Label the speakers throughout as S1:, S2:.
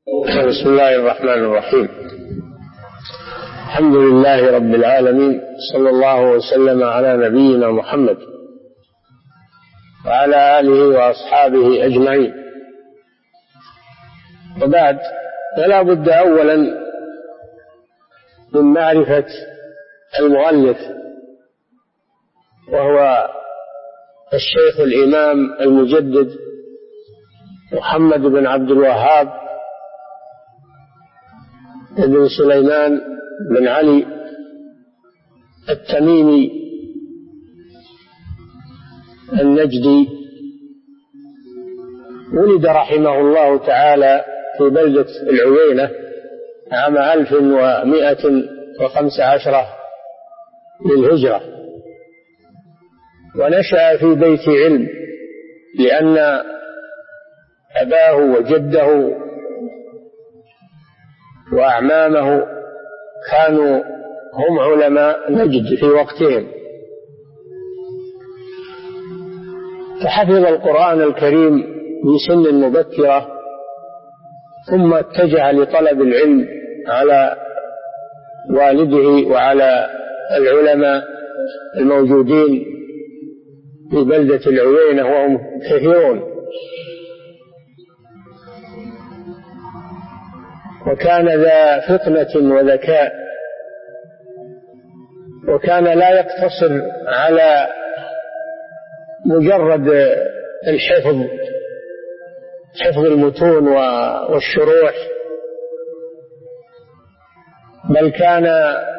S1: بسم الله الرحمن الرحيم. الحمد لله رب العالمين، صلى الله وسلم على نبينا محمد وعلى آله وأصحابه أجمعين. وبعد، فلا بد أولا من معرفة المؤلف، وهو الشيخ الإمام المجدد محمد بن عبد الوهاب بن سليمان بن علي التميمي النجدي. ولد رحمه الله تعالى في بلدة العوينة عام 1115 للهجرة، ونشأ في بيت علم، لأن أباه وجده وأعمامه كانوا هم علماء نجد في وقتهم، فحفظ القرآن الكريم في سن مبكرة، ثم اتجه لطلب العلم على والده وعلى العلماء الموجودين في بلدة العوينة، وهم كثيرون. وكان ذا فطنة وذكاء، وكان لا يقتصر على مجرد حفظ المتون والشروح، بل كان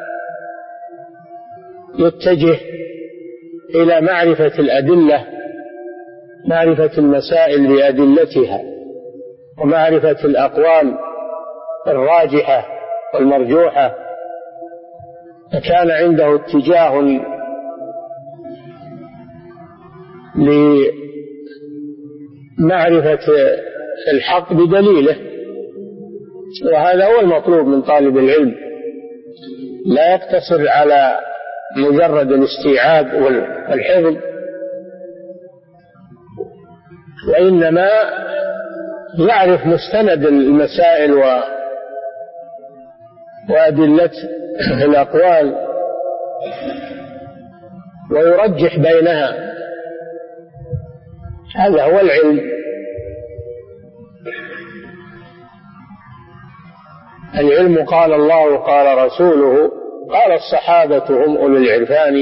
S1: يتجه إلى معرفة الأدلة، معرفة المسائل بأدلتها، ومعرفة الأقوال الراجحة والمرجوحة. فكان عنده اتجاه لمعرفة الحق بدليله، وهذا هو المطلوب من طالب العلم، لا يقتصر على مجرد الاستيعاب والحفظ، وإنما يعرف مستند المسائل وأدلة الأقوال، ويرجح بينها. هذا هو العلم. العلم قال الله قال رسوله قال الصحابة هم أولو العرفان.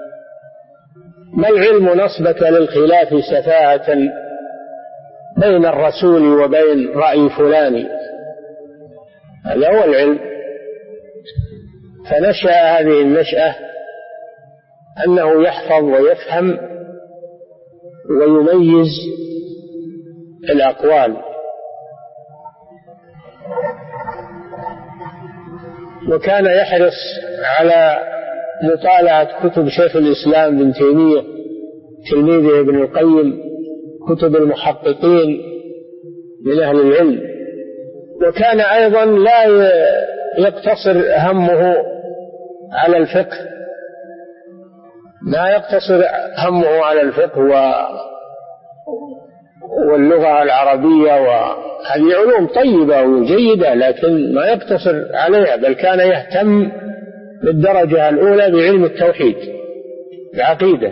S1: ما العلم نصبك للخلاف سفاهة بين الرسول وبين رأي فلان. هذا هو العلم. فنشأ هذه النشأة أنه يحفظ ويفهم ويميز الأقوال، وكان يحرص على مطالعة كتب شيخ الإسلام ابن تيمية تلميذه ابن القيم، كتب المحققين من أهل العلم. وكان أيضا لا يقتصر همه على الفقه، لا يقتصر همه على الفقه واللغة العربية، وهذه علوم طيبة وجيدة، لكن ما يقتصر عليها، بل كان يهتم بالدرجة الأولى بعلم التوحيد، العقيدة.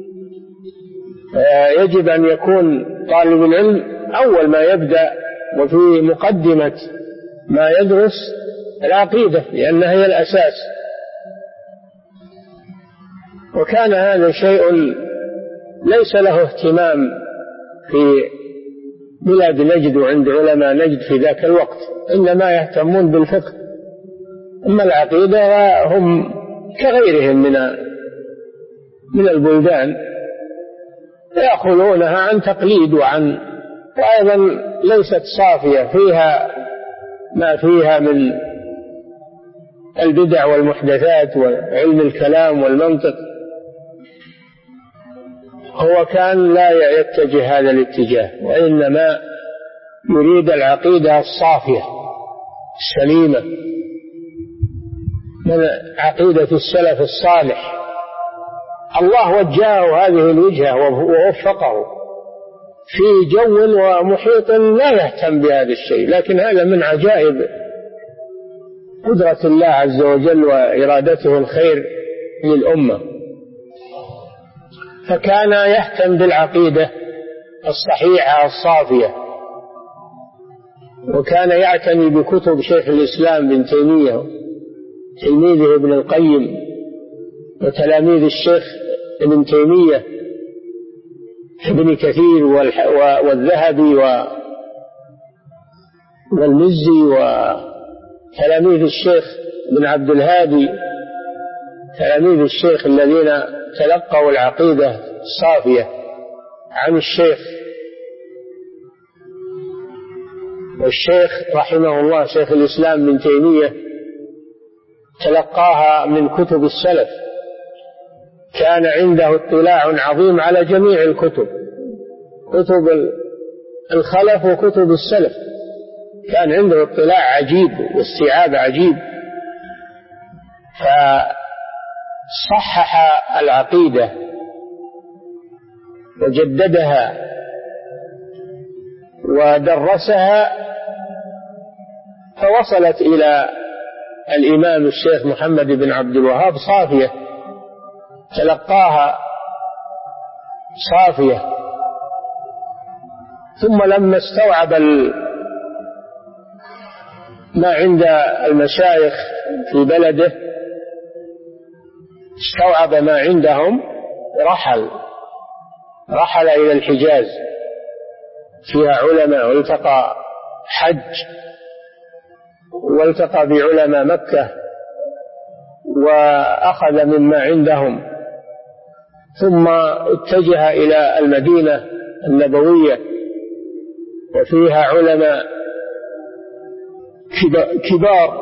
S1: يجب أن يكون طالب العلم أول ما يبدأ وفي مقدمة ما يدرس العقيدة، لأنها هي الأساس. وكان هذا شيء ليس له اهتمام في بلاد نجد وعند علماء نجد في ذاك الوقت، إنما يهتمون بالفقه. أما العقيدة هم كغيرهم من البلدان، يأخذونها عن تقليد وأيضا ليست صافية، فيها ما فيها من البدع والمحدثات وعلم الكلام والمنطق. هو كان لا يتجه هذا الاتجاه، وإنما يريد العقيدة الصافية السليمة من عقيدة السلف الصالح. الله وجهه هذه الوجهة ووفقه، في جو ومحيط لا يهتم بهذا الشيء، لكن هذا من عجائب قدرة الله عز وجل وإرادته الخير للأمة. فكان يهتم بالعقيدة الصحيحة الصافية، وكان يعتني بكتب شيخ الإسلام ابن تيمية تلميذه ابن القيم وتلاميذ الشيخ ابن تيمية ابن كثير والذهبي والمزي وتلاميذ الشيخ ابن عبد الهادي، تلاميذ الشيخ الذين تلقوا العقيدة الصافية عن الشيخ. والشيخ رحمه الله شيخ الإسلام ابن تيمية تلقاها من كتب السلف، كان عنده اطلاع عظيم على جميع الكتب، كتب الخلف وكتب السلف، كان عنده اطلاع عجيب واستيعاب عجيب، فصحح العقيدة وجددها ودرسها، فوصلت إلى الإمام الشيخ محمد بن عبد الوهاب صافية، تلقاها صافية. ثم لما استوعب ما عند المشايخ في بلده، استوعب ما عندهم، رحل إلى الحجاز فيها علماء، والتقى حج والتقى بعلماء مكة وأخذ مما عندهم، ثم اتجه إلى المدينة النبوية وفيها علماء كبار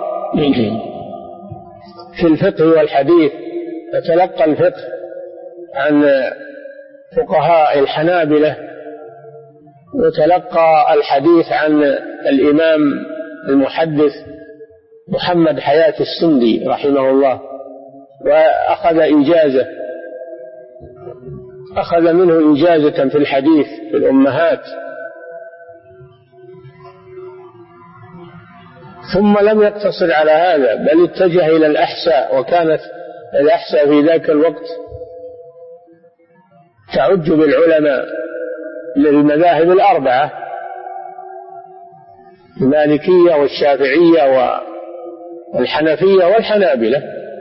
S1: في الفقه والحديث، فتلقى الفقه عن فقهاء الحنابلة، وتلقى الحديث عن الإمام المحدث محمد حياة السندي رحمه الله، وأخذ إجازة، أخذ منه إجازة في الحديث في الأمهات. ثم لم يقتصر على هذا، بل اتجه إلى الأحساء، وكانت الأحساء في ذاك الوقت تعج بالعلماء للمذاهب الأربعة، المالكية والشافعية والحنفية والحنابلة،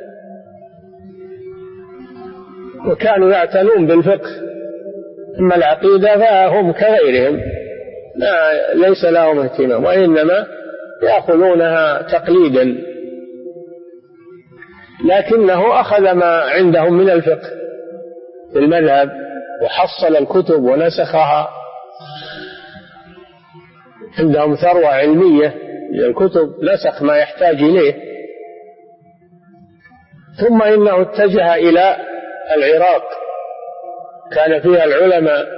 S1: وكانوا يعتنون بالفقه. أما العقيدة فهم كغيرهم ليس لهم اهتمام، وإنما يأخذونها تقليدا، لكنه أخذ ما عندهم من الفقه في المذهب وحصل الكتب ونسخها، عندهم ثروة علمية للكتب، نسخ ما يحتاج إليه. ثم إنه اتجه إلى العراق، كان فيها العلماء،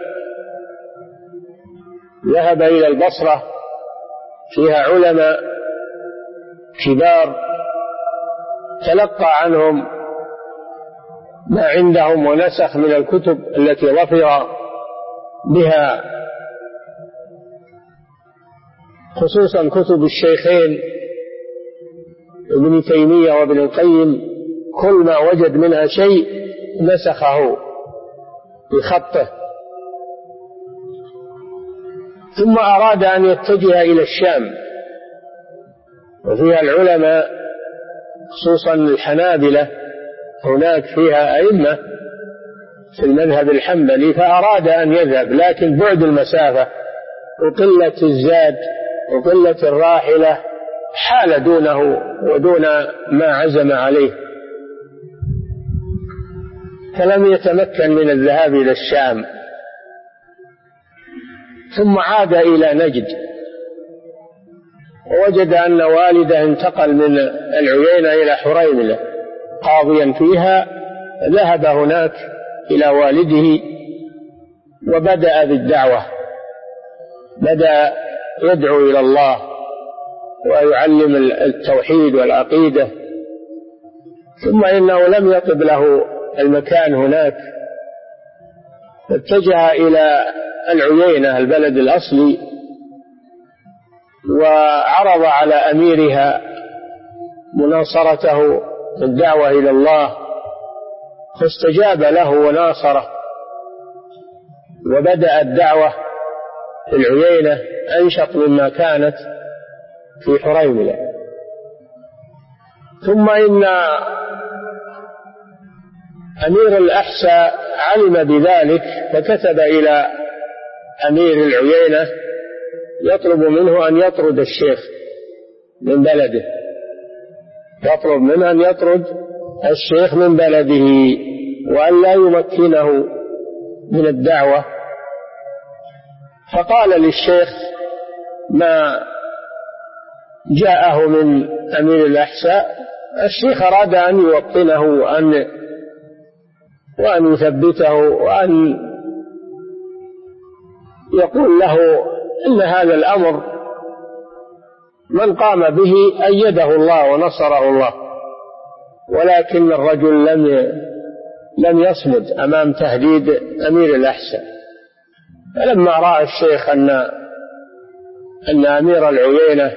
S1: ذهب إلى البصرة فيها علماء كبار، تلقى عنهم ما عندهم ونسخ من الكتب التي ظفر بها، خصوصا كتب الشيخين ابن تيمية وابن القيم، كل ما وجد منها شيء نسخه بخطه. ثم أراد أن يتجه إلى الشام، وفيها العلماء خصوصا الحنابلة، هناك فيها أئمة في المذهب الحنبلي، فأراد أن يذهب، لكن بعد المسافة وقلة الزاد وقلة الراحلة حال دونه ودون ما عزم عليه، فلم يتمكن من الذهاب إلى الشام. ثم عاد إلى نجد، ووجد أن والده انتقل من العيينة إلى حريملة قاضيا فيها، ذهب هناك إلى والده وبدأ بالدعوة، بدأ يدعو إلى الله ويعلم التوحيد والعقيدة. ثم إنه لم يطب له المكان هناك، اتجه إلى العيينة البلد الأصلي، وعرض على أميرها مناصرته الدعوة إلى الله، فاستجاب له وناصره، وبدأ الدعوة في العيينة أنشط مما كانت في حريملة. ثم إن أمير الأحساء علم بذلك، فكتب إلى أمير العيينة يطلب منه أن يطرد الشيخ من بلده، يطلب منه أن يطرد الشيخ من بلده وأن لا يمكنه من الدعوة. فقال للشيخ ما جاءه من أمير الأحساء. الشيخ أراد أن يوطنه وأن يثبته، وأن يقول له إن هذا الأمر من قام به أيده الله ونصره الله، ولكن الرجل لم يصمد أمام تهديد أمير الأحساء. فلما رأى الشيخ أن أمير العيينة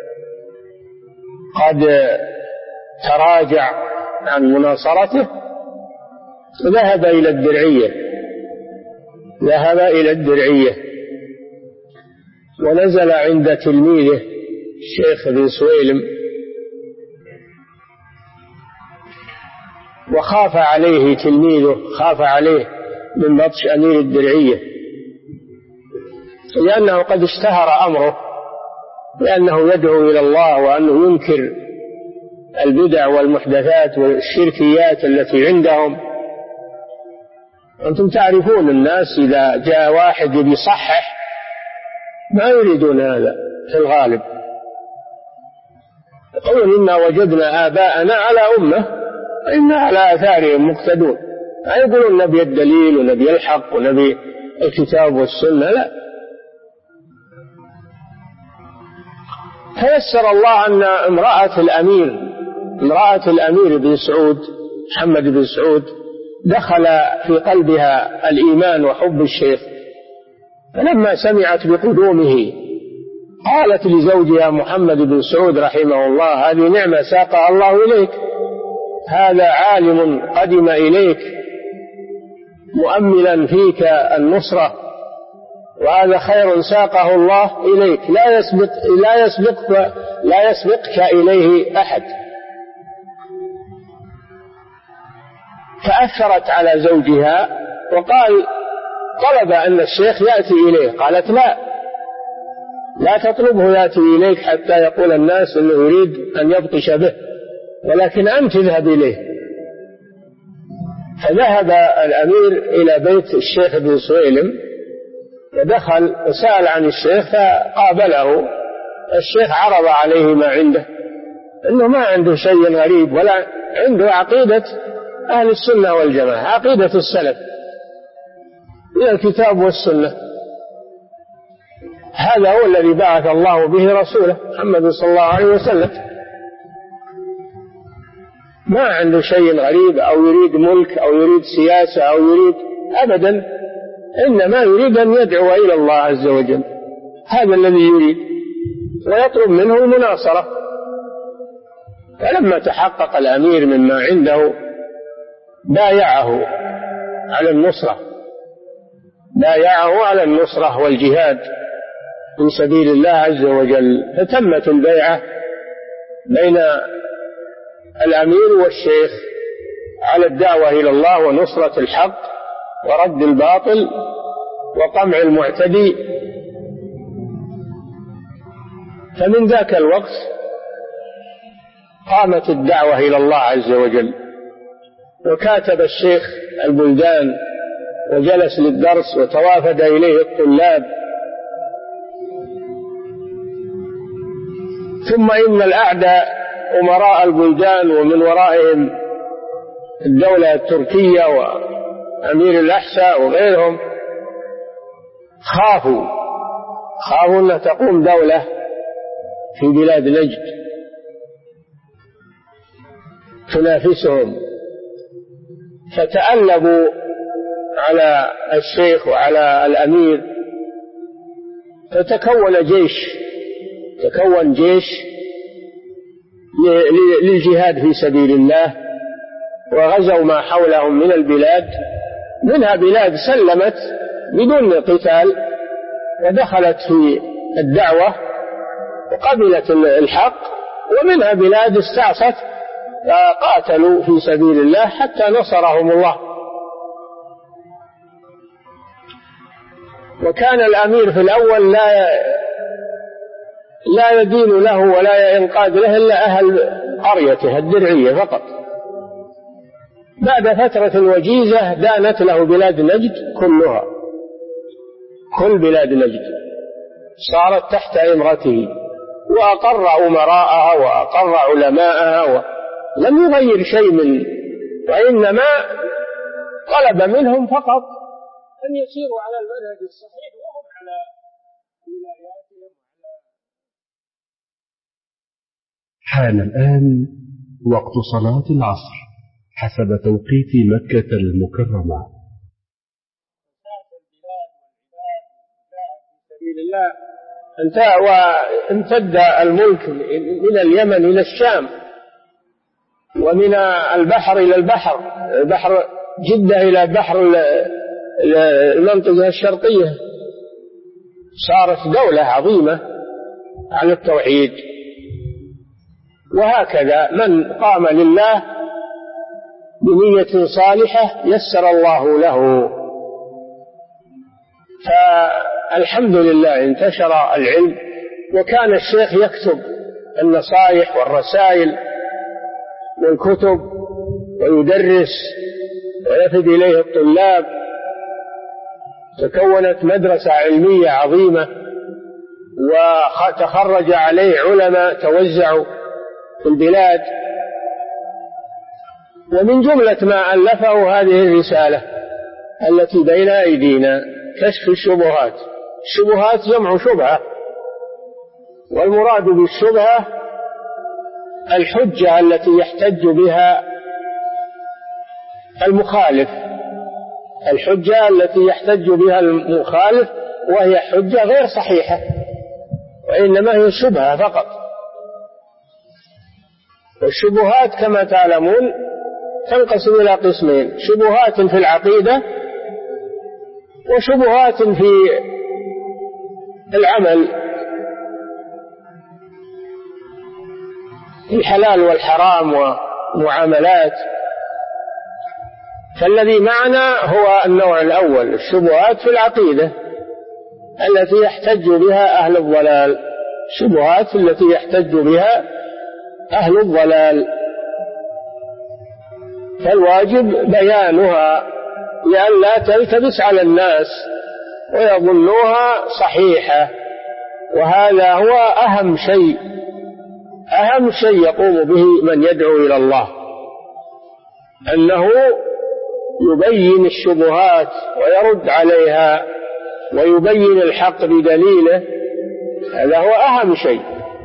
S1: قد تراجع عن مناصرته، ذهب إلى الدرعية ونزل عند تلميذه الشيخ بن سويلم، وخاف عليه تلميذه، خاف عليه من بطش أمير الدرعية، لأنه قد اشتهر أمره لأنه يدعو إلى الله، وأنه ينكر البدع والمحدثات والشركيات التي عندهم. أنتم تعرفون الناس إذا جاء واحد يصحح ما يريدون هذا في الغالب، يقولون إنا وجدنا آباءنا على أمة وإنا على آثارهم مقتدون، لا يقولون نبي الدليل ونبي الحق ونبي الكتاب والسنة، لا. فيسر الله أن امرأة الأمير بن سعود، محمد بن سعود، دخل في قلبها الإيمان وحب الشيخ، فلما سمعت بقدومه قالت لزوجها محمد بن سعود رحمه الله: هذه نعمة ساقها الله إليك، هذا عالم قدم إليك مؤملا فيك النصرة، وهذا خير ساقه الله إليك لا يسبقك إليه أحد. فأثرت على زوجها طلب أن الشيخ يأتي إليه، قالت لا تطلبه يأتي إليك حتى يقول الناس أنه يريد أن يبطش به، ولكن أنت اذهب إليه. فذهب الأمير إلى بيت الشيخ بن سويلم، ودخل وسأل عن الشيخ، فقابله الشيخ، عرض عليه ما عنده، إنه ما عنده شيء غريب، ولا عنده عقيدة أهل السنة والجماعة، عقيدة السلف من الكتاب والسنة. هذا هو الذي بعث الله به رسوله محمد صلى الله عليه وسلم، ما عنده شيء غريب أو يريد ملك أو يريد سياسة أو يريد أبدا، إنما يريد أن يدعو إلى الله عز وجل، هذا الذي يريد، ويطلب منه المناصرة. فلما تحقق الأمير مما عنده بايعه على النصرة والجهاد في سبيل الله عز وجل. فتمت البيعة بين الأمير والشيخ على الدعوة إلى الله ونصرة الحق ورد الباطل وقمع المعتدي. فمن ذاك الوقت قامت الدعوة إلى الله عز وجل، وكاتب الشيخ البلدان وجلس للدرس وتوافد إليه الطلاب. ثم إن الأعداء أمراء البلدان ومن ورائهم الدولة التركية وأمير الأحساء وغيرهم خافوا أن تقوم دولة في بلاد نجد تنافسهم، فتألبوا على الشيخ وعلى الأمير، فتكون جيش للجهاد في سبيل الله، وغزوا ما حولهم من البلاد، منها بلاد سلمت بدون قتال ودخلت في الدعوة وقبلت الحق، ومنها بلاد استعصت فقاتلوا في سبيل الله حتى نصرهم الله. وكان الأمير في الأول لا يدين له ولا ينقاد له إلا أهل قريته الدرعية فقط. بعد فترة وجيزة دانت له بلاد نجد كلها، كل بلاد نجد صارت تحت إمرته، وأقر أمراءها وأقر علماءها، لم يغير شيء وإنما طلب منهم فقط أن يسيروا على المنهج الصحيح وهم على ولاياتهم.
S2: حان الآن وقت صلاة العصر حسب توقيت مكة المكرمة.
S1: وامتد الملك من اليمن إلى الشام، ومن البحر إلى البحر، بحر جدة إلى بحر المنطقة الشرقية، صارت دولة عظيمة على التوحيد. وهكذا من قام لله بنية صالحة يسر الله له. فالحمد لله انتشر العلم، وكان الشيخ يكتب النصائح والرسائل والكتب ويدرس ويفد إليه الطلاب. تكونت مدرسة علمية عظيمة، وتخرج عليه علماء توزعوا في البلاد. ومن جملة ما ألفه هذه الرسالة التي بين أيدينا، كشف الشبهات. الشبهات جمع شبهة، والمراد بالشبهة الحجة التي يحتج بها المخالف، الحجة التي يحتج بها المخالف، وهي حجة غير صحيحة وإنما هي شبهة فقط. والشبهات كما تعلمون تنقسم إلى قسمين: شبهات في العقيدة، وشبهات في العمل، الحلال والحرام ومعاملات. فالذي معنا هو النوع الأول، الشبهات في العقيدة التي يحتج بها أهل الضلال، الشبهات التي يحتج بها أهل الضلال، فالواجب بيانها لئلا تلتبس على الناس ويظنوها صحيحة. وهذا هو أهم شيء يقوم به من يدعو إلى الله، أنه يبين الشبهات ويرد عليها ويبين الحق بدليله. هذا هو أهم شيء.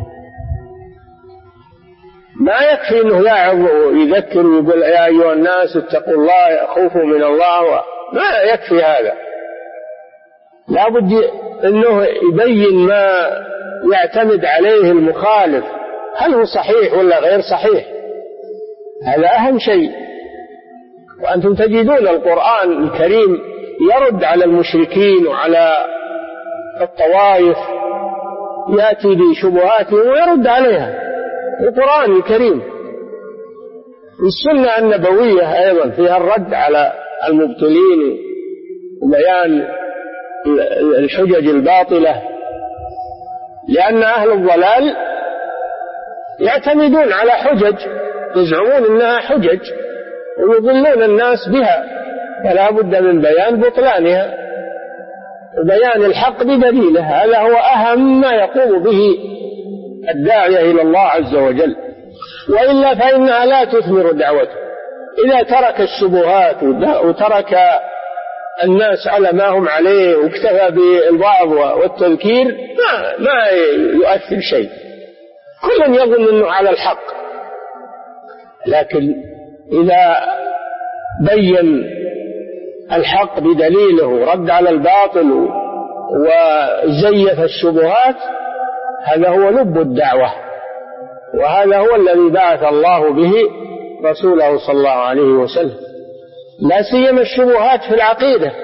S1: ما يكفي أنه يعظ ويذكر ويقول يا أيها الناس اتقوا الله خوفوا من الله، ما يكفي هذا. لا بد أنه يبين ما يعتمد عليه المخالف، هل هو صحيح ولا غير صحيح. هذا أهم شيء. وأنتم تجدون القرآن الكريم يرد على المشركين وعلى الطوائف، يأتي بشبهاتهم ويرد عليها. القرآن الكريم والسنة النبوية أيضا فيها الرد على المبطلين وبيان الحجج الباطلة، لأن أهل الضلال يعتمدون على حجج يزعمون أنها حجج ويضلون الناس بها، فلا بد من بيان بطلانها وبيان الحق بدليله. هذا هو أهم ما يقوم به الداعية إلى الله عز وجل، وإلا فإنها لا تثمر دعوته. إذا ترك الشبهات وترك الناس على ما هم عليه واكتفى بالوعظ والتذكير ما يؤثر شيء. كل يظن أنه على الحق، لكن إذا بين الحق بدليله ورد على الباطل وزيف الشبهات، هذا هو لب الدعوة، وهذا هو الذي بعث الله به رسوله صلى الله عليه وسلم، لا سيما الشبهات في العقيدة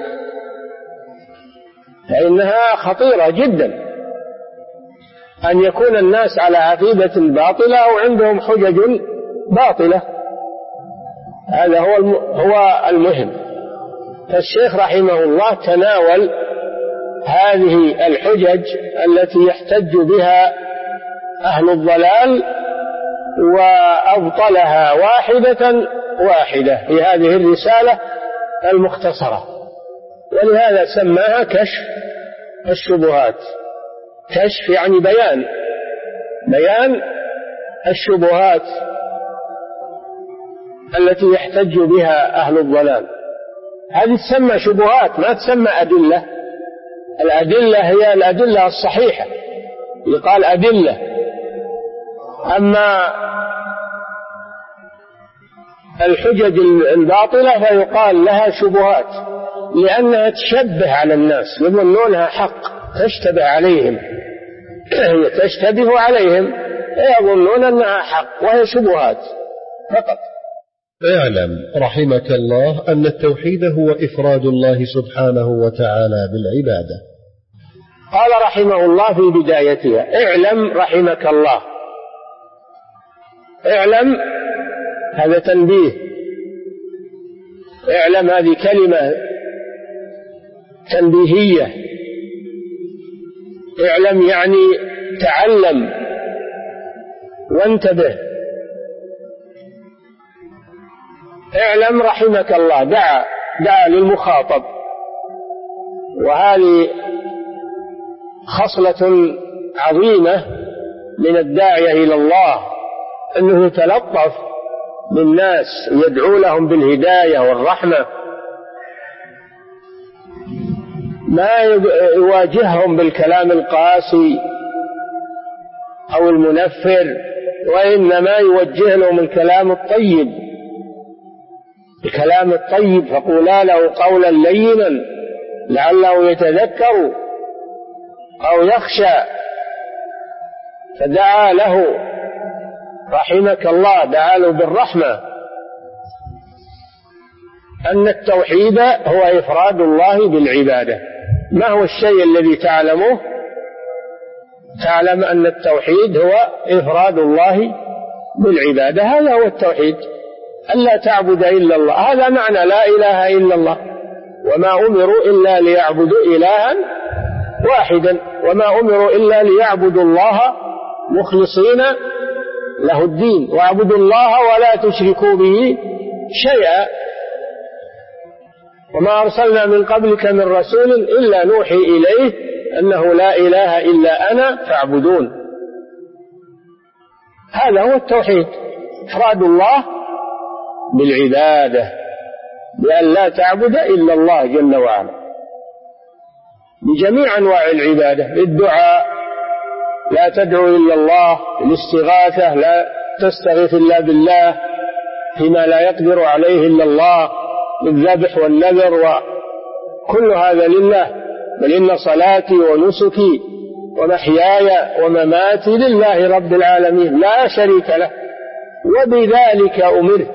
S1: فإنها خطيرة جدا، أن يكون الناس على عقيدة باطلة أو عندهم حجج باطلة، هذا هو المهم. فالشيخ رحمه الله تناول هذه الحجج التي يحتج بها أهل الضلال وأبطلها واحدة واحدة في هذه الرسالة المختصرة، ولهذا سماها كشف الشبهات. كشف يعني بيان الشبهات التي يحتج بها أهل الضلال. هذه تسمى شبهات ما تسمى أدلة. الأدلة هي الأدلة الصحيحة يقال أدلة، أما الحجج الباطلة فيقال لها شبهات، لأنها تشبه على الناس، يظنونها حق، تشتبه عليهم تشتبه عليهم يظنون أنها حق وهي شبهات فقط.
S3: اعلم رحمك الله أن التوحيد هو إفراد الله سبحانه وتعالى بالعبادة.
S1: قال رحمه الله في بدايتها: اعلم رحمك الله. اعلم هذا تنبيه، اعلم هذه كلمة تنبيهية، اعلم يعني تعلم وانتبه. اعلم رحمك الله، دعا للمخاطب، وهذه خصلة عظيمة من الداعية إلى الله، أنه يتلطف بالناس ويدعو لهم بالهداية والرحمة، ما يواجههم بالكلام القاسي أو المنفر، وإنما يوجه لهم الكلام الطيب. الكلام الطيب: فقولا له قولا لينا لعله يتذكر أو يخشى. فدعا له رحمك الله، دعا له بالرحمة، أن التوحيد هو إفراد الله بالعبادة. ما هو الشيء الذي تعلمه؟ تعلم أن التوحيد هو إفراد الله بالعبادة، هذا هو التوحيد، ألا تعبد إلا الله. هذا معنى لا إله إلا الله، وما أمروا إلا ليعبدوا إلها واحدا، وما أمروا إلا ليعبدوا الله مخلصين له الدين، واعبدوا الله ولا تشركوا به شيئا، وما أرسلنا من قبلك من رسول إلا نوحي إليه أنه لا إله إلا أنا فاعبدون. هذا هو التوحيد، إفراد الله بالعبادة، بأن لا تعبد إلا الله جل وعلا بجميع أنواع العبادة. الدعاء لا تدعو إلا الله، الاستغاثة لا تستغيث إلا بالله فيما لا يقدر عليه إلا الله، الذبح والنذر وكل هذا لله. بل إن صلاتي ونسكي ومحياي ومماتي لله رب العالمين لا شريك له وبذلك أمرت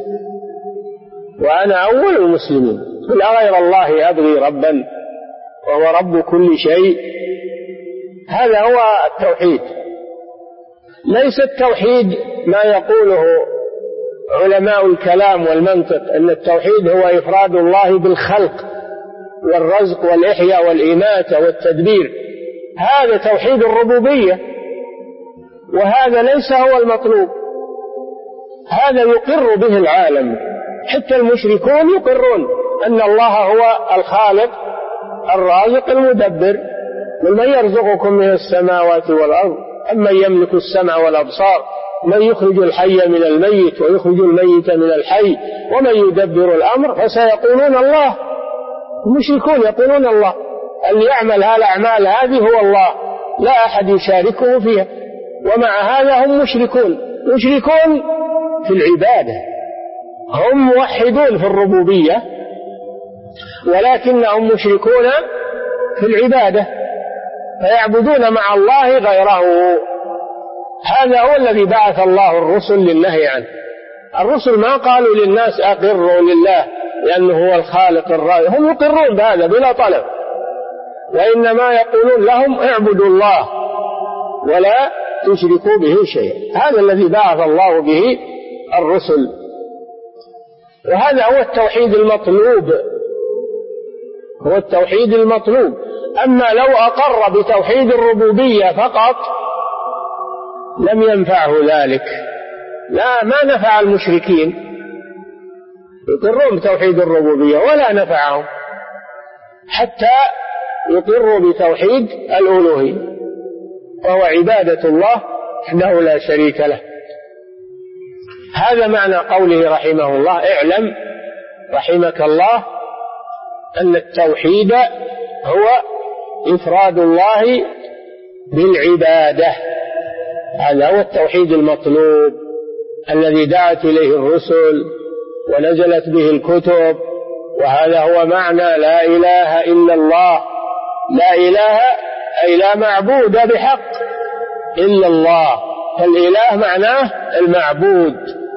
S1: وأنا أول المسلمين، قل أغير الله أبغي ربا وهو رب كل شيء. هذا هو التوحيد. ليس التوحيد ما يقوله علماء الكلام والمنطق، أن التوحيد هو إفراد الله بالخلق والرزق والإحياء والإماتة والتدبير، هذا توحيد الربوبية، وهذا ليس هو المطلوب. هذا يقر به العالم، حتى المشركون يقرون أن الله هو الخالق الرازق المدبر. قل من يرزقكم من السماوات والأرض أمن يملك السمع والأبصار من يخرج الحي من الميت ويخرج الميت من الحي ومن يدبر الأمر فسيقولون الله. المشركون يقولون الله، اللي يعمل هالأعمال هذه هو الله، لا أحد يشاركه فيها، ومع هذا هم مشركون في العبادة. هم موحدون في الربوبية ولكنهم مشركون في العبادة فيعبدون مع الله غيره. هذا هو الذي بعث الله الرسل للنهي عنه. الرسل ما قالوا للناس أقروا لله لأنه هو الخالق الرازق، هم يقرون بهذا بلا طلب، وإنما يقولون لهم اعبدوا الله ولا تشركوا به شيئا. هذا الذي بعث الله به الرسل، وهذا هو التوحيد المطلوب، هو التوحيد المطلوب. أما لو أقر بتوحيد الربوبية فقط لم ينفعه ذلك، لا، ما نفع المشركين يقرون بتوحيد الربوبية ولا نفعهم حتى يقروا بتوحيد الألوهية، وهو عبادة الله وحده لا شريك له. هذا معنى قوله رحمه الله: اعلم رحمك الله أن التوحيد هو إفراد الله بالعبادة. هذا هو التوحيد المطلوب الذي دعت إليه الرسل ونزلت به الكتب، وهذا هو معنى لا إله إلا الله. لا إله أي لا معبود بحق إلا الله، فالإله معناه المعبود،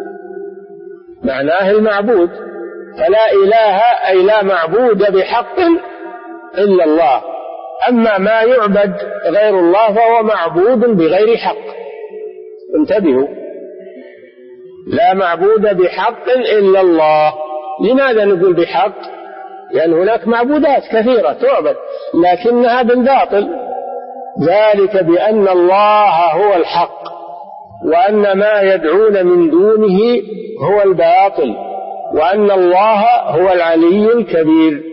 S1: معناه المعبود، فلا إله أي لا معبود بحق إلا الله. أما ما يعبد غير الله فهو معبود بغير حق. انتبهوا، لا معبود بحق إلا الله. لماذا نقول بحق؟ لأن هناك معبودات كثيرة تعبد لكنها بالباطل، ذلك بأن الله هو الحق وأن ما يدعون من دونه هو الباطل وأن الله هو العلي الكبير.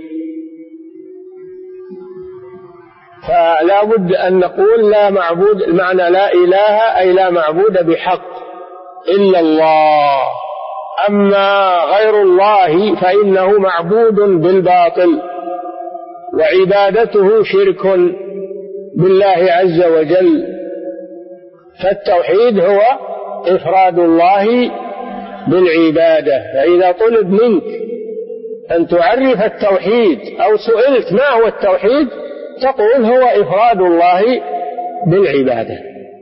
S1: فلا بد أن نقول لا معبود، المعنى لا إله أي لا معبود بحق إلا الله. أما غير الله فإنه معبود بالباطل وعبادته شرك بالله عز وجل. فالتوحيد هو إفراد الله بالعبادة. فإذا طلب منك أن تعرف التوحيد أو سئلت ما هو التوحيد تقول هو إفراد الله بالعبادة.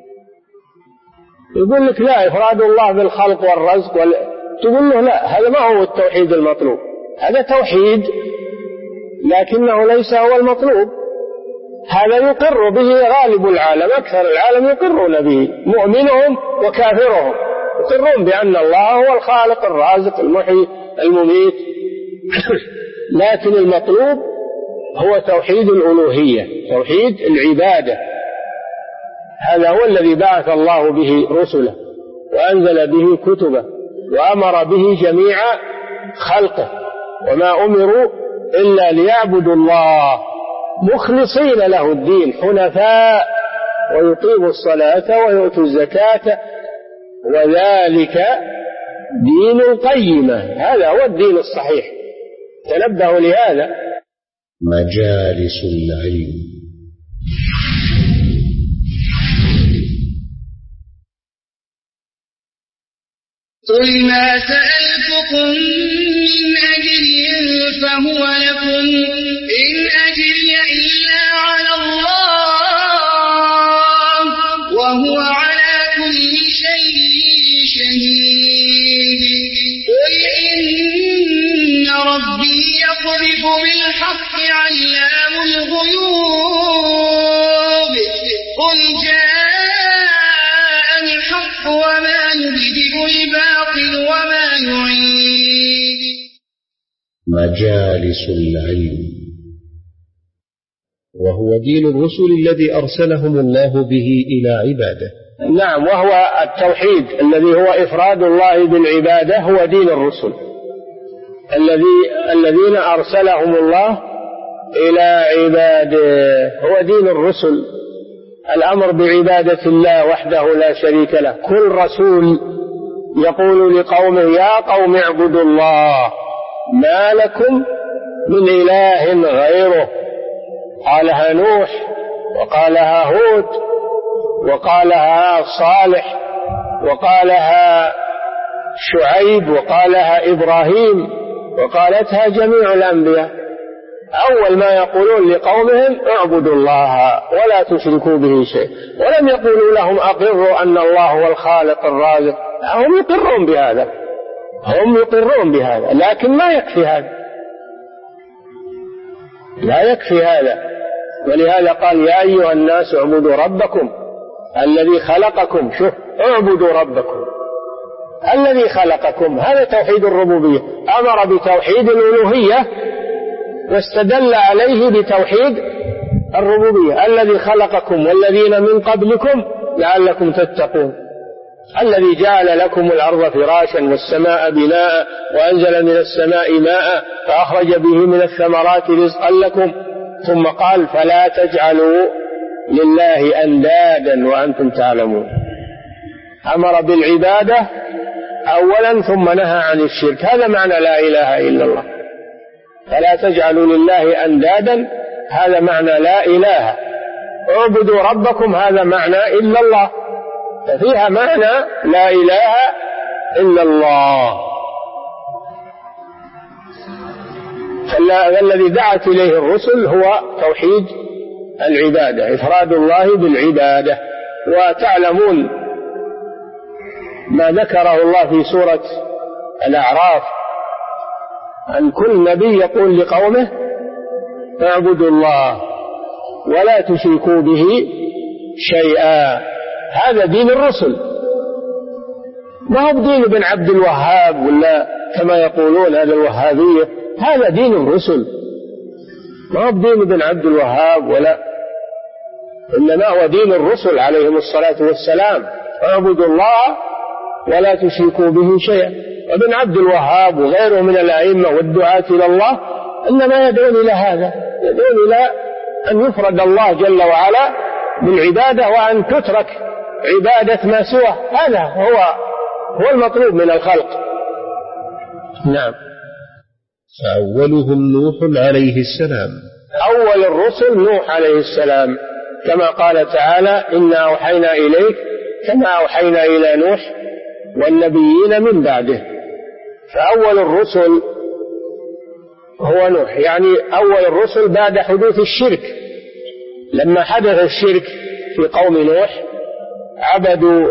S1: يقول لك لا، إفراد الله بالخلق والرزق تقول له لا، هذا ما هو التوحيد المطلوب، هذا توحيد لكنه ليس هو المطلوب. هذا يقر به غالب العالم، أكثر العالم يقرون به، مؤمنهم وكافرهم يقرون بأن الله هو الخالق الرازق المحيي المميت. لكن المطلوب هو توحيد الألوهية، توحيد العبادة. هذا هو الذي بعث الله به رسله وأنزل به كتبه وأمر به جميع خلقه، وما أمروا إلا ليعبدوا الله مخلصين له الدين حنفاء ويقيموا الصلاة ويؤتوا الزكاة وذلك دين القيمة. هذا هو الدين الصحيح، تنبهوا لهذا.
S3: مجالس العلم.
S4: قل ما سألتكم من أجر فهو لكم إن أجري إلا على الله وهو على كل شيء شهيد. قل إن ربي يقذف بالحق علام الغيوب. قل جاء الحق وما يبدئ الباطل وما يعيد.
S3: مجالس العلم، وهو دين الرسل الذي أرسلهم الله به إلى عباده.
S1: نعم، وهو التوحيد الذي هو إفراد الله بالعبادة هو دين الرسل الذين أرسلهم الله إلى عباده، هو دين الرسل، الأمر بعبادة الله وحده لا شريك له. كل رسول يقول لقومه يا قوم اعبدوا الله ما لكم من إله غيره. قالها نوح وقالها هود وقالها صالح وقالها شعيب وقالها إبراهيم وقالتها جميع الأنبياء. أول ما يقولون لقومهم اعبدوا الله ولا تشركوا به شيء، ولم يقولوا لهم أقروا أن الله هو الخالق الرازق. هم يقرون بهذا، لكن ما يكفي هذا، لا يكفي هذا. ولهذا قال يا أيها الناس اعبدوا ربكم الذي خلقكم. شوف، اعبدوا ربكم الذي خلقكم، هذا توحيد الربوبية. أمر بتوحيد الألوهية واستدل عليه بتوحيد الربوبية. الذي خلقكم والذين من قبلكم لعلكم تتقون، الذي جعل لكم الأرض فراشا والسماء بناء وأنزل من السماء ماء فأخرج به من الثمرات رزقا لكم، ثم قال فلا تجعلوا لله أندادا وأنتم تعلمون. أمر بالعبادة أولا ثم نهى عن الشرك، هذا معنى لا إله إلا الله. فلا تجعلوا لله أندادا، هذا معنى لا إله. اعبدوا ربكم، هذا معنى إلا الله، ففيها معنى لا إله إلا الله. فالذي دعت إليه الرسل هو توحيد العبادة، إفراد الله بالعبادة. وتعلمون ما ذكره الله في سورة الأعراف أن كل نبي يقول لقومه اعبدوا الله ولا تشركوا به شيئا. هذا دين الرسل، ما هو دين ابن عبد الوهاب ولا كما يقولون هذا الوهابية. هذا دين الرسل، ما هو دين ابن عبد الوهاب ولا، إنما هو دين الرسل عليهم الصلاة والسلام. اعبدوا الله ولا تشركوا به شيئا. وابن عبد الوهاب وغيره من الأئمة والدعاة إلى الله إنما يدعون إلى هذا، يدعون إلى أن يفرد الله جل وعلا بالعبادة وأن تترك عبادة ما سواه. هذا هو المطلوب من الخلق. نعم.
S3: فأولهم نوح عليه السلام.
S1: أول الرسل نوح عليه السلام، كما قال تعالى إنا أوحينا إليك كما أوحينا إلى نوح والنبيين من بعده. فأول الرسل هو نوح، يعني أول الرسل بعد حدوث الشرك. لما حدث الشرك في قوم نوح عبدوا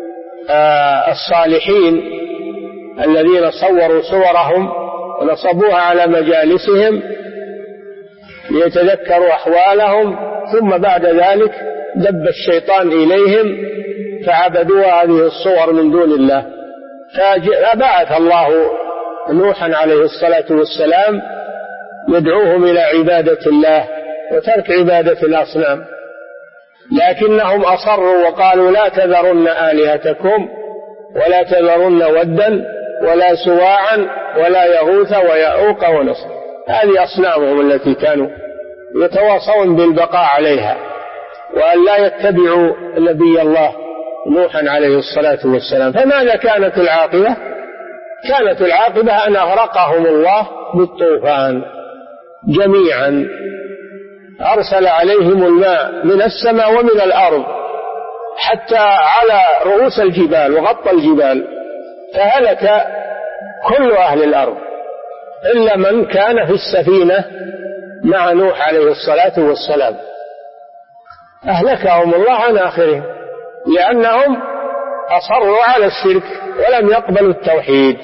S1: الصالحين الذين صوروا صورهم ونصبوها على مجالسهم ليتذكروا أحوالهم، ثم بعد ذلك دب الشيطان إليهم فعبدوا هذه الصور من دون الله. فبعث الله نوحا عليه الصلاة والسلام يدعوهم إلى عبادة الله وترك عبادة الأصنام، لكنهم أصروا وقالوا لا تذرن آلهتكم ولا تذرن ودا ولا سواعا ولا يغوث ويعوق ونصر. هذه أصنامهم التي كانوا يتواصون بالبقاء عليها، وأن لا يتبعوا نبي الله نوحا عليه الصلاة والسلام. فماذا كانت العاقبة؟ كانت العاقبة أن أغرقهم الله بالطوفان جميعا، أرسل عليهم الماء من السماء ومن الأرض حتى على رؤوس الجبال وغطى الجبال، فهلك كل أهل الأرض إلا من كان في السفينة مع نوح عليه الصلاة والسلام. أهلكهم الله عن آخرهم لأنهم أصروا على الشرك ولم يقبلوا التوحيد،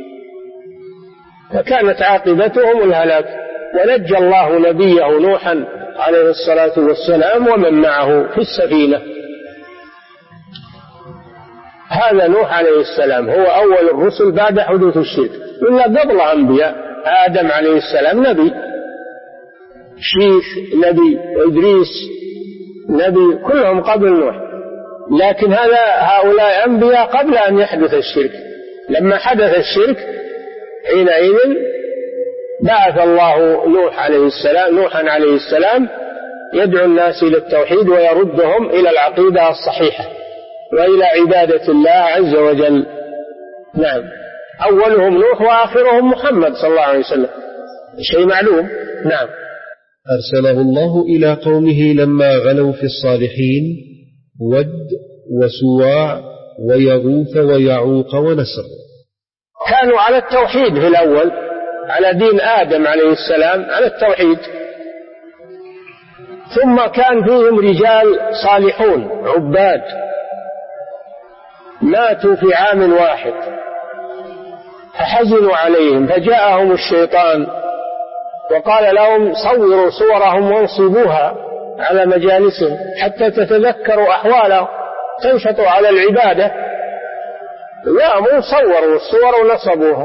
S1: فكانت عاقبتهم الهلاك. ونجى الله نبيه نوحا عليه الصلاة والسلام ومن معه في السفينة. هذا نوح عليه السلام هو أول الرسل بعد حدوث الشرك، إلا قبل أنبياء. آدم عليه السلام نبي، شيث نبي، إدريس نبي، كلهم قبل نوح. لكن هؤلاء أنبياء قبل أن يحدث الشرك. لما حدث الشرك حينئذ بعث الله نوحا عليه السلام يدعو الناس إلى التوحيد ويردهم إلى العقيدة الصحيحة وإلى عبادة الله عز وجل. نعم. أولهم نوح وآخرهم محمد صلى الله عليه وسلم، شيء معلوم. نعم.
S3: أرسله الله إلى قومه لما غلوا في الصالحين ود وسواع ويغوث ويعوق ونسر.
S1: كانوا على التوحيد في الأول على دين آدم عليه السلام على التوحيد. ثم كان فيهم رجال صالحون عباد ماتوا في عام واحد فحزنوا عليهم، فجاءهم الشيطان وقال لهم صوروا صورهم وانصبوها على مجالسهم حتى تتذكروا أحوالهم تنشطوا على العبادة. يا صوروا الصور ونصبوها.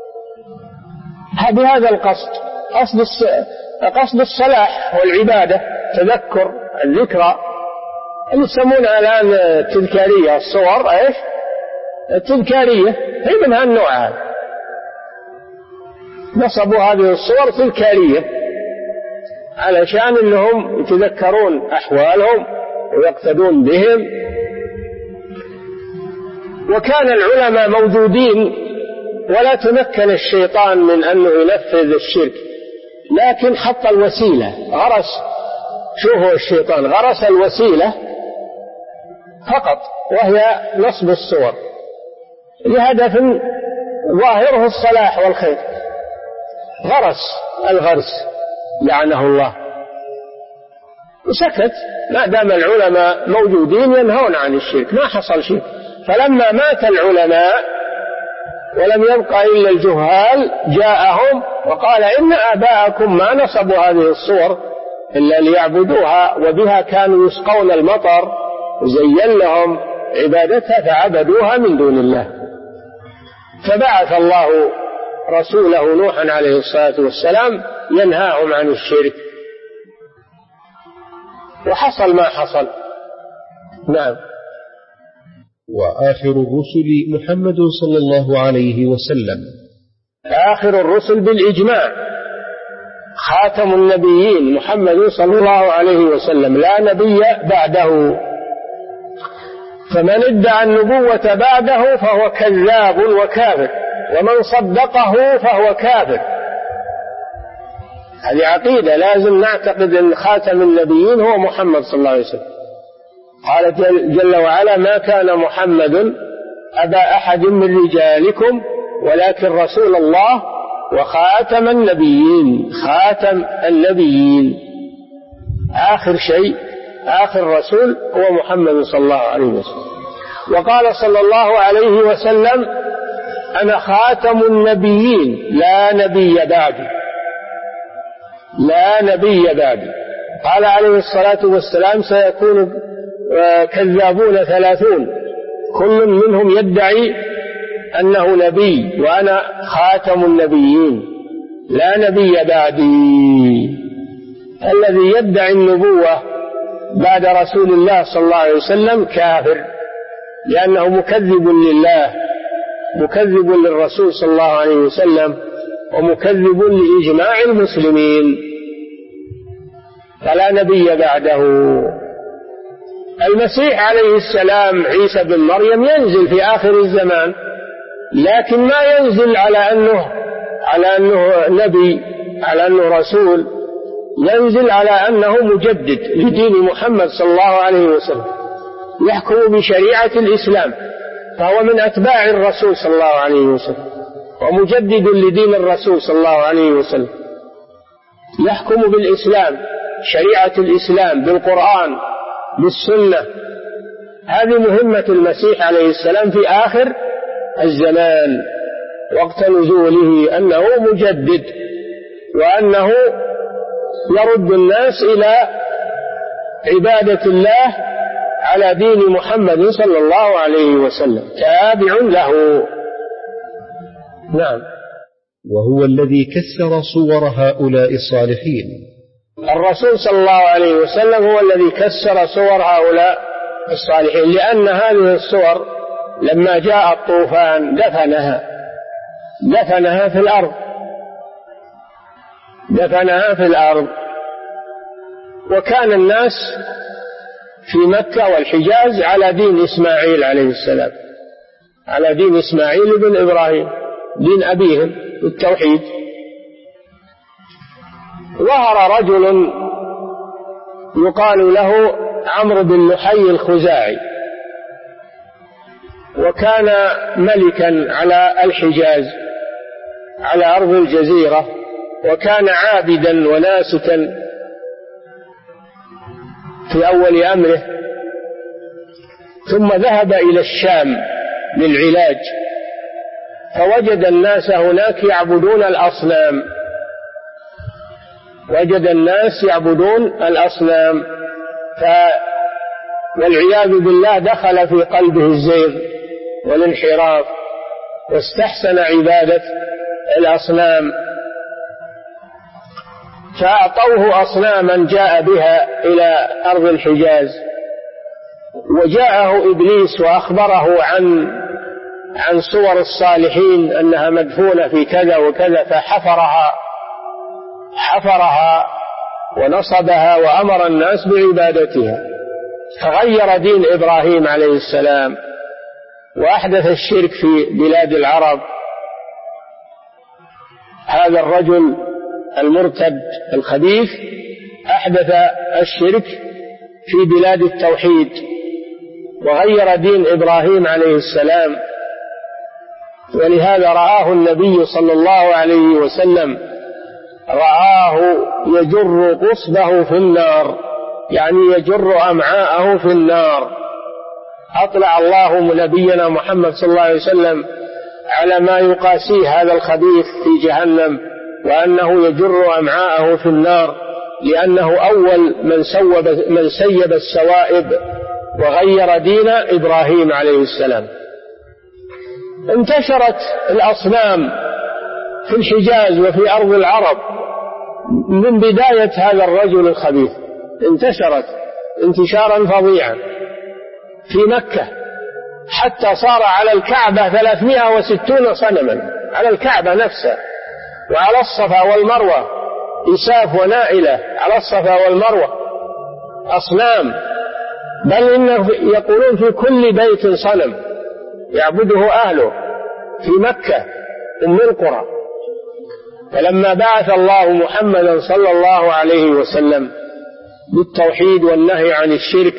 S1: بهذا القصد، قصد الصلاح والعبادة، تذكر الذكرى اللي يسمونها الآن التذكارية. الصور ايش؟ التذكارية هي من هالنوع هذا. نصبوا هذه الصور تذكارية علشان انهم يتذكرون احوالهم ويقتدون بهم. وكان العلماء موجودين ولا تمكن الشيطان من انه ينفذ الشرك، لكن حط الوسيلة، غرس. شوفوا الشيطان غرس الوسيلة فقط وهي نصب الصور لهدف ظاهره الصلاح والخير. غرس الغرس لعنه الله وسكت. ما دام العلماء موجودين ينهون عن الشرك ما حصل شيء. فلما مات العلماء ولم يبقى إلا الجهال جاءهم وقال إن آباءكم ما نصبوا هذه الصور إلا ليعبدوها وبها كانوا يسقون المطر وزين لهم عبادتها فعبدوها من دون الله. فبعث الله رسوله نوحا عليه الصلاة والسلام ينهاهم عن الشرك، وحصل ما حصل. نعم.
S3: وآخر الرسل محمد صلى الله عليه وسلم.
S1: آخر الرسل بالإجماع خاتم النبيين محمد صلى الله عليه وسلم، لا نبي بعده. فمن ادعى النبوة بعده فهو كذاب وكافر، ومن صدقه فهو كافر. هذه عقيدة لازم نعتقد أن خاتم النبيين هو محمد صلى الله عليه وسلم. قال جل وعلا ما كان محمد أبا أحد من رجالكم ولكن رسول الله وخاتم النبيين. خاتم النبيين آخر شيء، آخر رسول هو محمد صلى الله عليه وسلم. وقال صلى الله عليه وسلم أنا خاتم النبيين لا نبي بعدي، لا نبي بعدي. قال عليه الصلاة والسلام سيكون كذابون 30 كل منهم يدعي أنه نبي وأنا خاتم النبيين لا نبي بعدي. الذي يدعي النبوة بعد رسول الله صلى الله عليه وسلم كافر، لأنه مكذب لله، مكذب للرسول صلى الله عليه وسلم، ومكذب لإجماع المسلمين، فلا نبي بعده. المسيح عليه السلام عيسى بن مريم ينزل في آخر الزمان، لكن ما ينزل على أنه نبي، على أنه رسول، ينزل على أنه مجدد لدين محمد صلى الله عليه وسلم، يحكم بشريعة الإسلام، فهو من أتباع الرسول صلى الله عليه وسلم ومجدد لدين الرسول صلى الله عليه وسلم، يحكم بالإسلام، شريعة الإسلام، بالقرآن، بالسنة. هذه مهمة المسيح عليه السلام في آخر الزمان وقت نزوله، أنه مجدد، وأنه يرد الناس إلى عبادة الله على دين محمد صلى الله عليه وسلم، تابع له. نعم.
S3: وهو الذي كسر صور هؤلاء الصالحين.
S1: الرسول صلى الله عليه وسلم هو الذي كسر صور هؤلاء الصالحين، لأن هذه الصور لما جاء الطوفان دفنها في الأرض، دفنها في الأرض. وكان الناس في مكة والحجاز على دين إسماعيل عليه السلام، على دين إسماعيل بن إبراهيم، دين أبيهم التوحيد. ظهر رجل يقال له عمرو بن لحي الخزاعي، وكان ملكا على الحجاز، على أرض الجزيرة، وكان عابدا وناسكا في أول أمره، ثم ذهب إلى الشام للعلاج، فوجد الناس هناك يعبدون الأصنام، وجد الناس يعبدون الأصنام، والعياذ بالله دخل في قلبه الزيغ والانحراف، واستحسن عبادة الأصنام، فأعطوه أصناما جاء بها إلى أرض الحجاز، وجاءه إبليس وأخبره عن صور الصالحين أنها مدفونة في كذا وكذا، فحفرها ونصبها وأمر الناس بعبادتها، فغير دين إبراهيم عليه السلام وأحدث الشرك في بلاد العرب. هذا الرجل المرتد الخبيث أحدث الشرك في بلاد التوحيد وغير دين إبراهيم عليه السلام، ولهذا رآه النبي صلى الله عليه وسلم، رآه يجر قصبه في النار، يعني يجر أمعاءه في النار. أطلع الله نبينا محمد صلى الله عليه وسلم على ما يقاسيه هذا الخبيث في جهنم، وأنه يجر أمعاءه في النار، لأنه أول من سيب السوائب وغير دين إبراهيم عليه السلام. انتشرت الأصنام في الحجاز وفي أرض العرب من بداية هذا الرجل الخبيث، انتشرت انتشارا فظيعا في مكة، حتى صار على الكعبة 360 صنما، على الكعبة نفسها، وعلى الصفا والمروة إساف ونائلة، على الصفا والمروة أصنام، بل إنه يقولون في كل بيت صنم يعبده أهله في مكة أم القرى. فلما بعث الله محمدا صلى الله عليه وسلم بالتوحيد والنهي عن الشرك،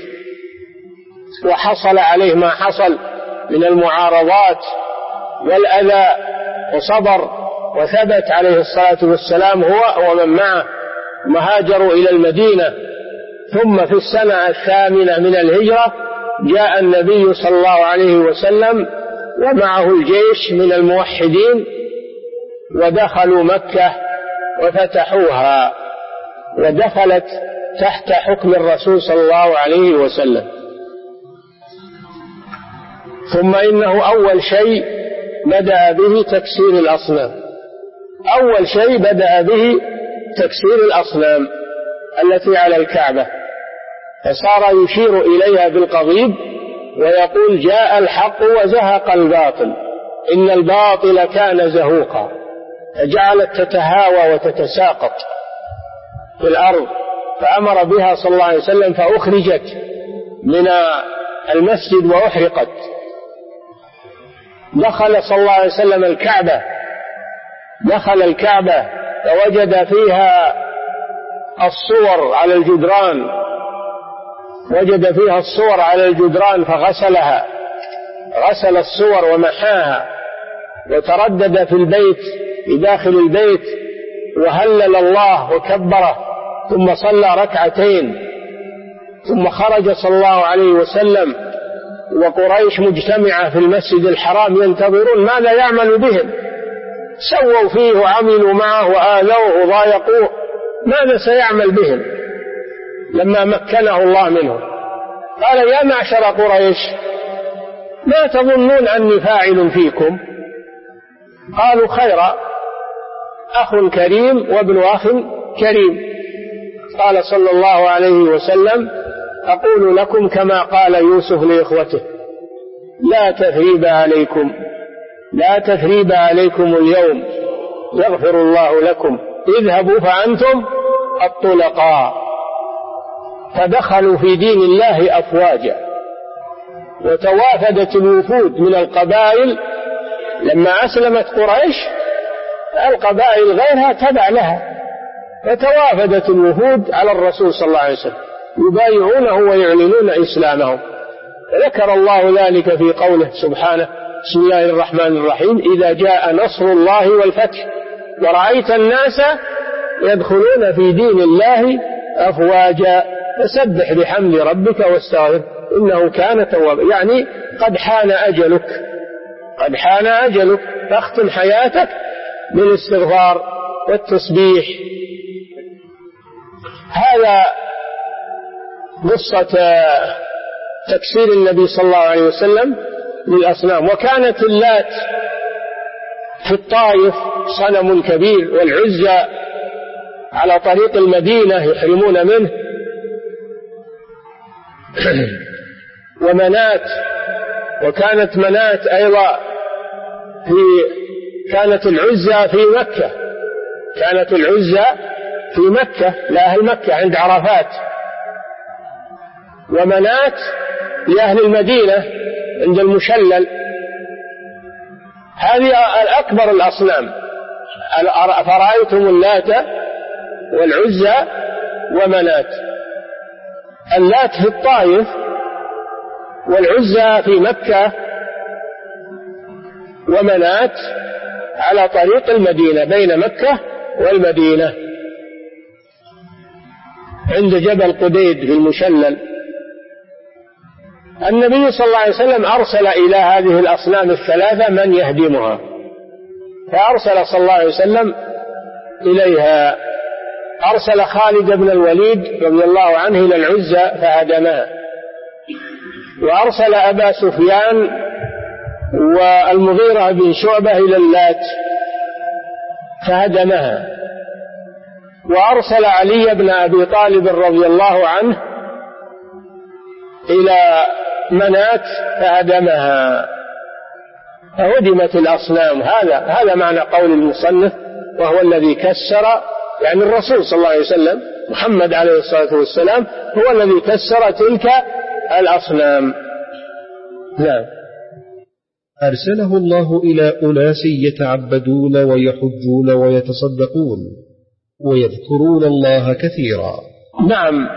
S1: وحصل عليه ما حصل من المعارضات والأذى، وصبر وثبت عليه الصلاة والسلام هو ومن معه، وهاجروا إلى المدينة. ثم في السنة 8 من الهجرة جاء النبي صلى الله عليه وسلم ومعه الجيش من الموحدين، ودخلوا مكة وفتحوها، ودخلت تحت حكم الرسول صلى الله عليه وسلم. ثم إنه أول شيء بدأ به تكسير الأصنام، أول شيء بدأ به تكسير الأصنام التي على الكعبة، فصار يشير إليها بالقضيب ويقول جاء الحق وزهق الباطل إن الباطل كان زهوقا، فجعلت تتهاوى وتتساقط في الأرض، فأمر بها صلى الله عليه وسلم فأخرجت من المسجد وأحرقت. دخل صلى الله عليه وسلم الكعبة، دخل الكعبة فوجد فيها الصور على الجدران، وجد فيها الصور على الجدران فغسلها، غسل الصور ومحاها، وتردد في البيت في داخل البيت وهلل الله وكبره، ثم صلى ركعتين، ثم خرج صلى الله عليه وسلم وقريش مجتمعة في المسجد الحرام ينتظرون ماذا يعمل بهم، سووا فيه وعملوا معه وآذوه وضايقوه، ماذا سيعمل بهم لما مكنه الله منهم؟ قال يا معشر قريش ما تظنون أني فاعل فيكم؟ قالوا خيرا، أخ كريم وابن أخ كريم. قال صلى الله عليه وسلم أقول لكم كما قال يوسف لإخوته لا تثريب عليكم، لا تثريب عليكم اليوم يغفر الله لكم، اذهبوا فأنتم الطلقاء. فدخلوا في دين الله أفواجا، وتوافدت الوفود من القبائل. لما أسلمت قريش القبائل غيرها تبع لها، فتوافدت الوفود على الرسول صلى الله عليه وسلم يبايعونه ويعلنون إسلامهم. ذكر الله ذلك في قوله سبحانه بسم الله الرحمن الرحيم إذا جاء نصر الله والفتح ورأيت الناس يدخلون في دين الله أفواجا فسبح بحمد ربك واستغفر إنه كان توابا. يعني قد حان أجلك، قد حان أجلك، فاختم حياتك بالاستغفار والتسبيح. هذا قصة تكسير النبي صلى الله عليه وسلم للأصنام. وكانت اللات في الطائف صنم كبير، والعزى على طريق المدينة يحرمون منه، ومنات، وكانت منات أيضا كانت العزى في مكة، كانت العزى في مكة لأهل مكة عند عرفات، ومنات لأهل المدينة عند المشلل. هذه الأكبر الأصنام. فرأيتم اللات والعزى ومنات. اللات في الطائف والعزى في مكة ومنات على طريق المدينة بين مكة والمدينة عند جبل قديد في المشلل. النبي صلى الله عليه وسلم أرسل إلى هذه الأصنام الثلاثة من يهدمها، فأرسل صلى الله عليه وسلم إليها، أرسل خالد بن الوليد رضي الله عنه إلى العزى فهدمها، وأرسل أبا سفيان والمغيرة بن شعبة إلى اللات فهدمها، وأرسل علي بن أبي طالب رضي الله عنه إلى منات فهدمها، فهدمت الأصنام. هذا معنى قول المصنف، وهو الذي كسر، يعني الرسول صلى الله عليه وسلم محمد عليه الصلاة والسلام هو الذي كسر تلك الأصنام. نعم.
S3: أرسله الله إلى أناس يتعبدون ويحجون ويتصدقون ويذكرون الله كثيرا.
S1: نعم.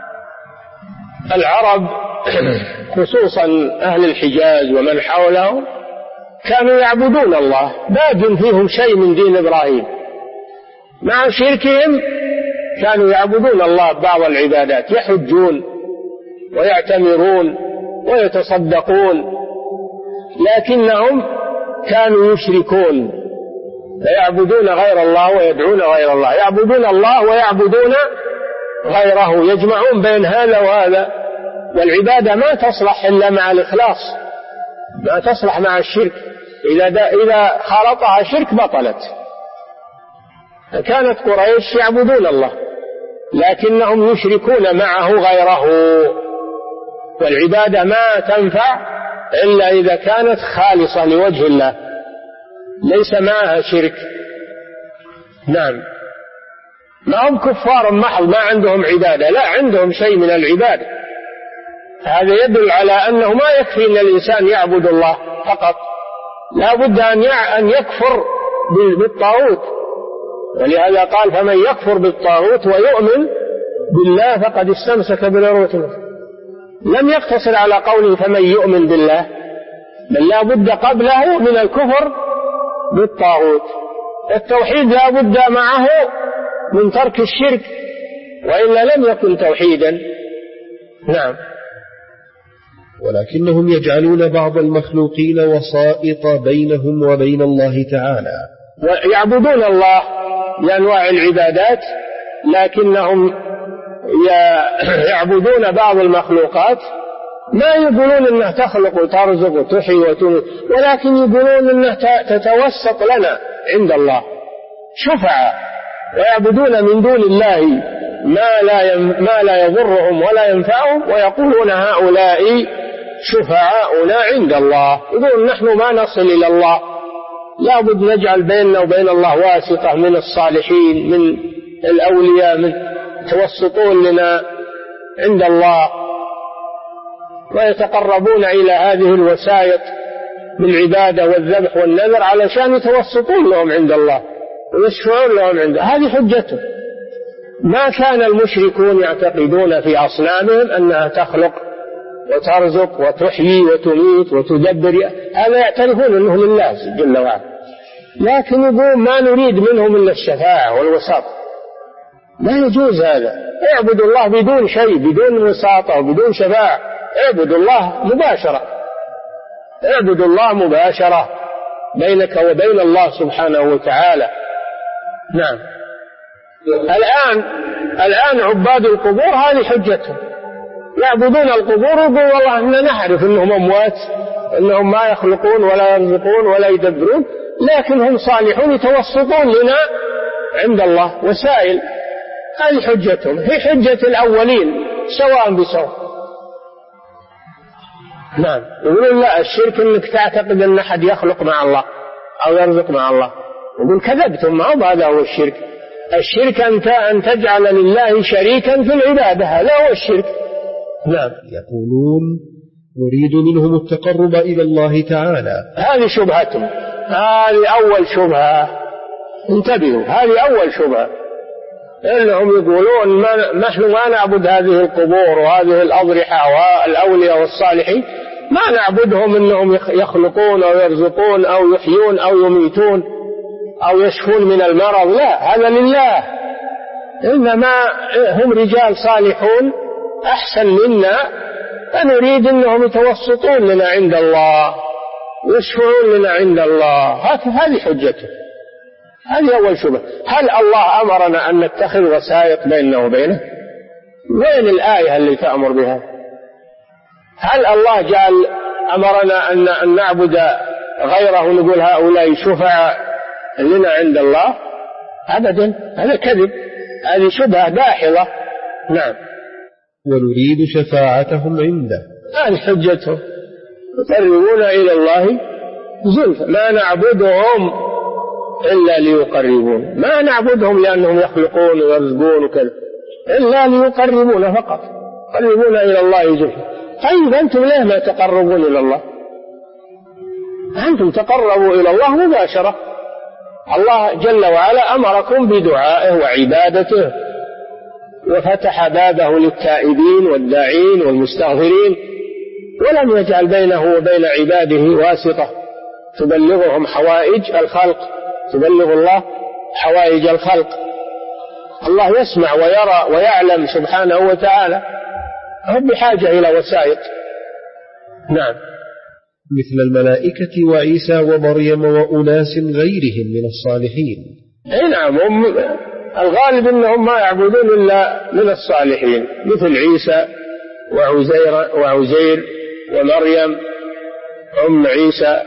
S1: العرب خصوصا أهل الحجاز ومن حولهم كانوا يعبدون الله، باق فيهم شيء من دين إبراهيم، مع شركهم كانوا يعبدون الله بعض العبادات، يحجون ويعتمرون ويتصدقون، لكنهم كانوا يشركون، فيعبدون غير الله ويدعون غير الله، يعبدون الله ويعبدون غيره، يجمعون بين هذا وهذا. والعبادة ما تصلح إلا مع الإخلاص، ما تصلح مع الشرك، إذا خالطها شرك بطلت. كانت قريش يعبدون الله لكنهم يشركون معه غيره، والعبادة ما تنفع إلا إذا كانت خالصة لوجه الله ليس معها شرك. نعم. ما هم كفار محض ما عندهم عبادة، لا، عندهم شيء من العبادة. هذا يدل على أنه ما يكفي أن الإنسان يعبد الله فقط، لا بد أن يكفر بالطاغوت، ولهذا قال فمن يكفر بالطاغوت ويؤمن بالله فقد استمسك بالعروة الوثقى. لم يقتصر على قوله فمن يؤمن بالله، بل لا بد قبله من الكفر بالطاغوت. التوحيد لا بد معه من ترك الشرك، وإلا لم يكن توحيدا. نعم.
S3: ولكنهم يجعلون بعض المخلوقين وسائط بينهم وبين الله تعالى،
S1: ويعبدون الله بأنواع العبادات، لكنهم يعبدون بعض المخلوقات، ما يقولون أنها تخلق وترزق وتحيي وتميت، ولكن يقولون أنها تتوسط لنا عند الله شفعاء، ويعبدون من دون الله ما لا يضرهم ولا ينفعهم، ويقولون هؤلاء شفعاؤنا عند الله. يقولون نحن ما نصل إلى الله، لا بد نجعل بيننا وبين الله واسطة من الصالحين من الأولياء، من توسطون لنا عند الله، ويتقربون إلى هذه الوسائط بالعبادة والذبح والنذر علشان يتوسطون لهم عند الله ويشفعون لهم عنده. هذه حجته. ما كان المشركون يعتقدون في أصنامهم أنها تخلق وترزق وتحيي وتميت وتدبر، هذا يعترفون أنه لله جل وعلا، لكن يقول ما نريد منهم إلا الشفاعة والوساطة. لا يجوز هذا. اعبدوا الله بدون شيء، بدون وساطة وبدون شفاعة. اعبدوا الله مباشرة، اعبدوا الله مباشرة بينك وبين الله سبحانه وتعالى. نعم. الآن عباد القبور هذه حجتهم، يعبدون القبور ويقول والله إننا نعرف أنهم أموات، أنهم ما يخلقون ولا يرزقون ولا يدبرون، لكن هم صالحون يتوسطون لنا عند الله وسائل. هذه حجتهم، هي حجة الأولين سواء بسواء. نعم. يقولون لا، الشرك أنك تعتقد أن أحد يخلق مع الله أو يرزق مع الله. يقول كذبتم، ما هو هذا هو الشرك. الشرك أن تجعل لله شريكا في العبادة، هذا هو الشرك. نعم.
S3: يقولون نريد منهم التقرب إلى الله تعالى.
S1: هذه شبهتهم، هذه أول شبهة، انتبهوا، هذه أول شبهة. إنهم يقولون نحن ما نعبد هذه القبور وهذه الأضرحة والأولياء والصالحين، ما نعبدهم إنهم يخلقون أو يرزقون أو يحيون أو يميتون أو يشفون من المرض، لا، هذا لله. إنما هم رجال صالحون أحسن منا، فنريد أنهم يتوسطون لنا عند الله ويشفعون لنا عند الله. هذه حجته، هذه أول شبهة. هل الله أمرنا أن نتخذ وسائط بيننا وبينه؟ وين الآية اللي تأمر بها؟ هل الله أمرنا أن نعبد غيره ونقول هؤلاء شفعاء لنا عند الله؟ أبدا، هذا كذب، هذه شبهة داحضة. نعم.
S3: ونريد شفاعتهم عنده،
S1: هذه حجتهم، يقربون إلى الله زلفى. ما نعبدهم إلا ليقربون، ما نعبدهم لأنهم يخلقون ويرزقون وكذا، إلا ليقربون فقط، يقربون إلى الله زلفى. طيب أنتم ليه ما تقربون إلى الله؟ أنتم تقربوا إلى الله مباشرة. الله جل وعلا أمركم بدعائه وعبادته، وفتح بابه للتائبين والداعين والمستغفرين، ولم يجعل بينه وبين عباده واسطة تبلغهم حوائج الخلق، تبلغ الله حوائج الخلق. الله يسمع ويرى ويعلم سبحانه وتعالى، هم بحاجة إلى وسائط. نعم.
S3: مثل الملائكة وعيسى ومريم وأناس غيرهم من الصالحين.
S1: نعم، هم الغالب أنهم ما يعبدون إلا من الصالحين، مثل عيسى وعزير ومريم أم عيسى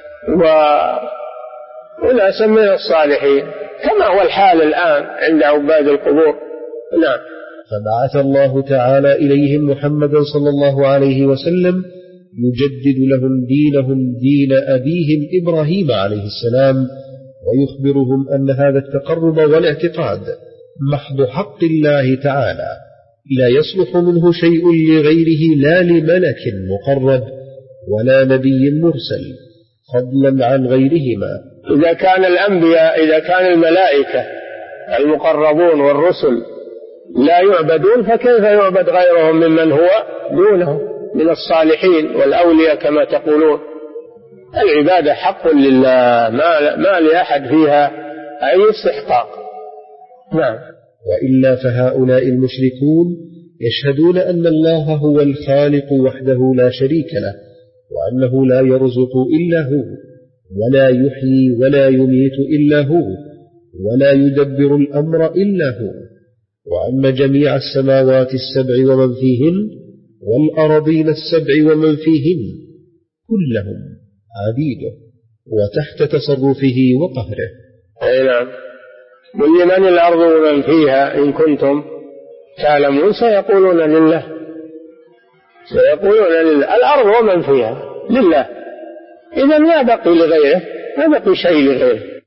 S1: وناس من الصالحين، كما هو الحال الآن عند عباد القبور. نعم.
S3: فبعث الله تعالى إليهم محمدا صلى الله عليه وسلم يجدد لهم دينهم دين أبيهم إبراهيم عليه السلام، ويخبرهم أن هذا التقرب والاعتقاد محض حق الله تعالى، لا يصلح منه شيء لغيره، لا لملك مقرب ولا نبي مرسل، فضلا عن غيرهما.
S1: إذا كان الأنبياء، إذا كان الملائكة المقربون والرسل لا يعبدون، فكيف يعبد غيرهم ممن هو دونه من الصالحين والأولياء كما تقولون؟ العبادة حق لله، ما لأحد فيها أي استحقاق. نعم.
S3: وإلا فهؤلاء المشركون يشهدون أن الله هو الخالق وحده لا شريك له، وأنه لا يرزق إلا هو، ولا يحيي ولا يميت إلا هو، ولا يدبر الأمر إلا هو، وأن جميع السماوات السبع ومن فيهن والأرضين السبع ومن فيهن كلهم عبيده وتحت تصرفه وقهره.
S1: أي نعم. قل لمن الأرض ومن فيها إن كنتم تعلمون، سيقولون لله، سيقولون لله. الأرض ومن فيها لله، إذا لا بقي لغيره، ما بقي شيء لغيره.